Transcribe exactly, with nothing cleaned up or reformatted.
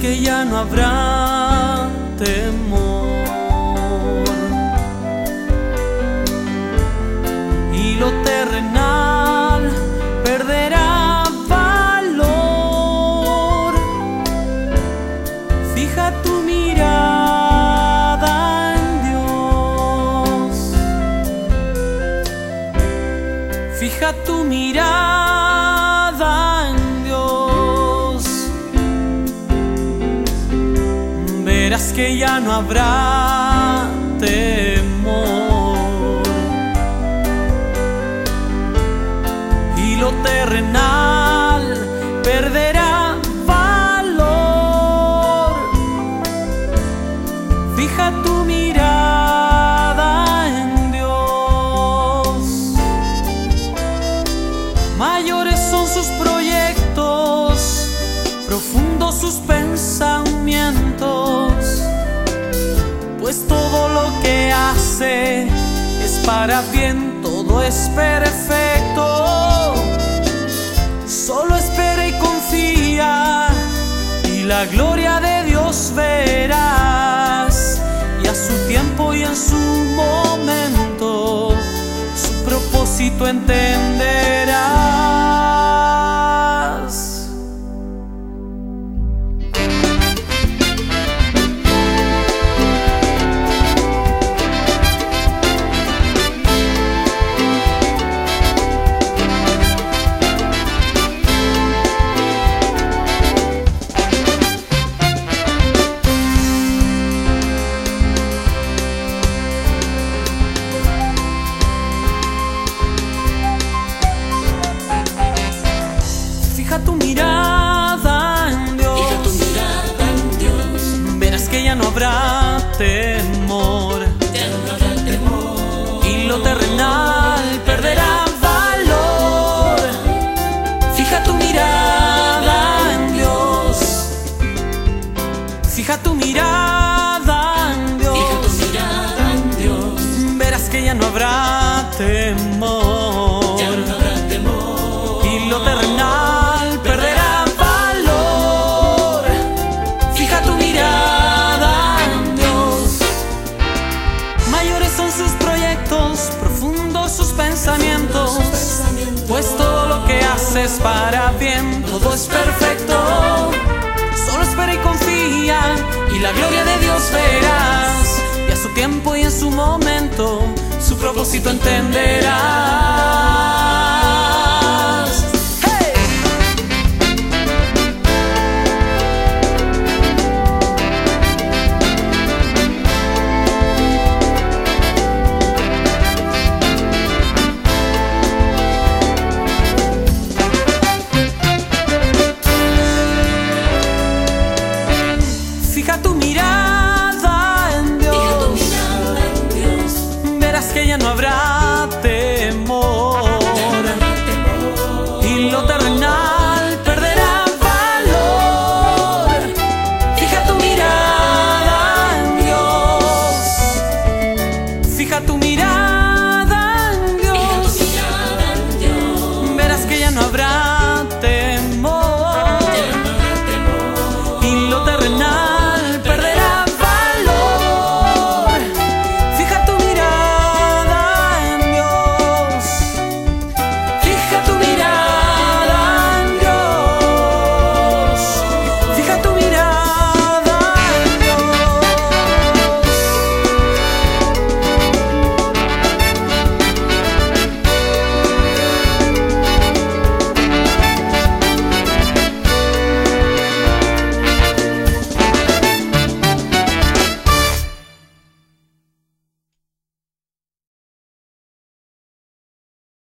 que ya no habrá temor y lo terrenal perderá valor. Fija tu mirada en Dios, fija tu mirada en Dios, verás que ya no habrá temor y lo terrenal perderá valor. Fija tu mirada en Dios, mayores son sus proyectos, profundos sus pensamientos, pues todo lo que hace es para bien, todo es perfecto. Solo espera y confía, y la gloria de Dios verás, y a su tiempo y en su momento su propósito entenderás. Fija tu mirada en Dios, fija tu mirada en Dios, verás que ya no habrá temor, ya no habrá temor, y lo terrenal perderá valor. Fija tu mirada en Dios, fija tu mirada en Dios, fija tu mirada en Dios, verás que ya no habrá temor, ya no habrá temor, y lo terrenal perderá valor. Fija tu mirada en Dios, mayores son sus proyectos, profundos sus pensamientos, sus pensamientos, pues todo lo que haces para bien, todo es perfecto. Solo espera y confía, y la gloria de Dios verás, y a su tiempo y en su momento su propósito entenderás.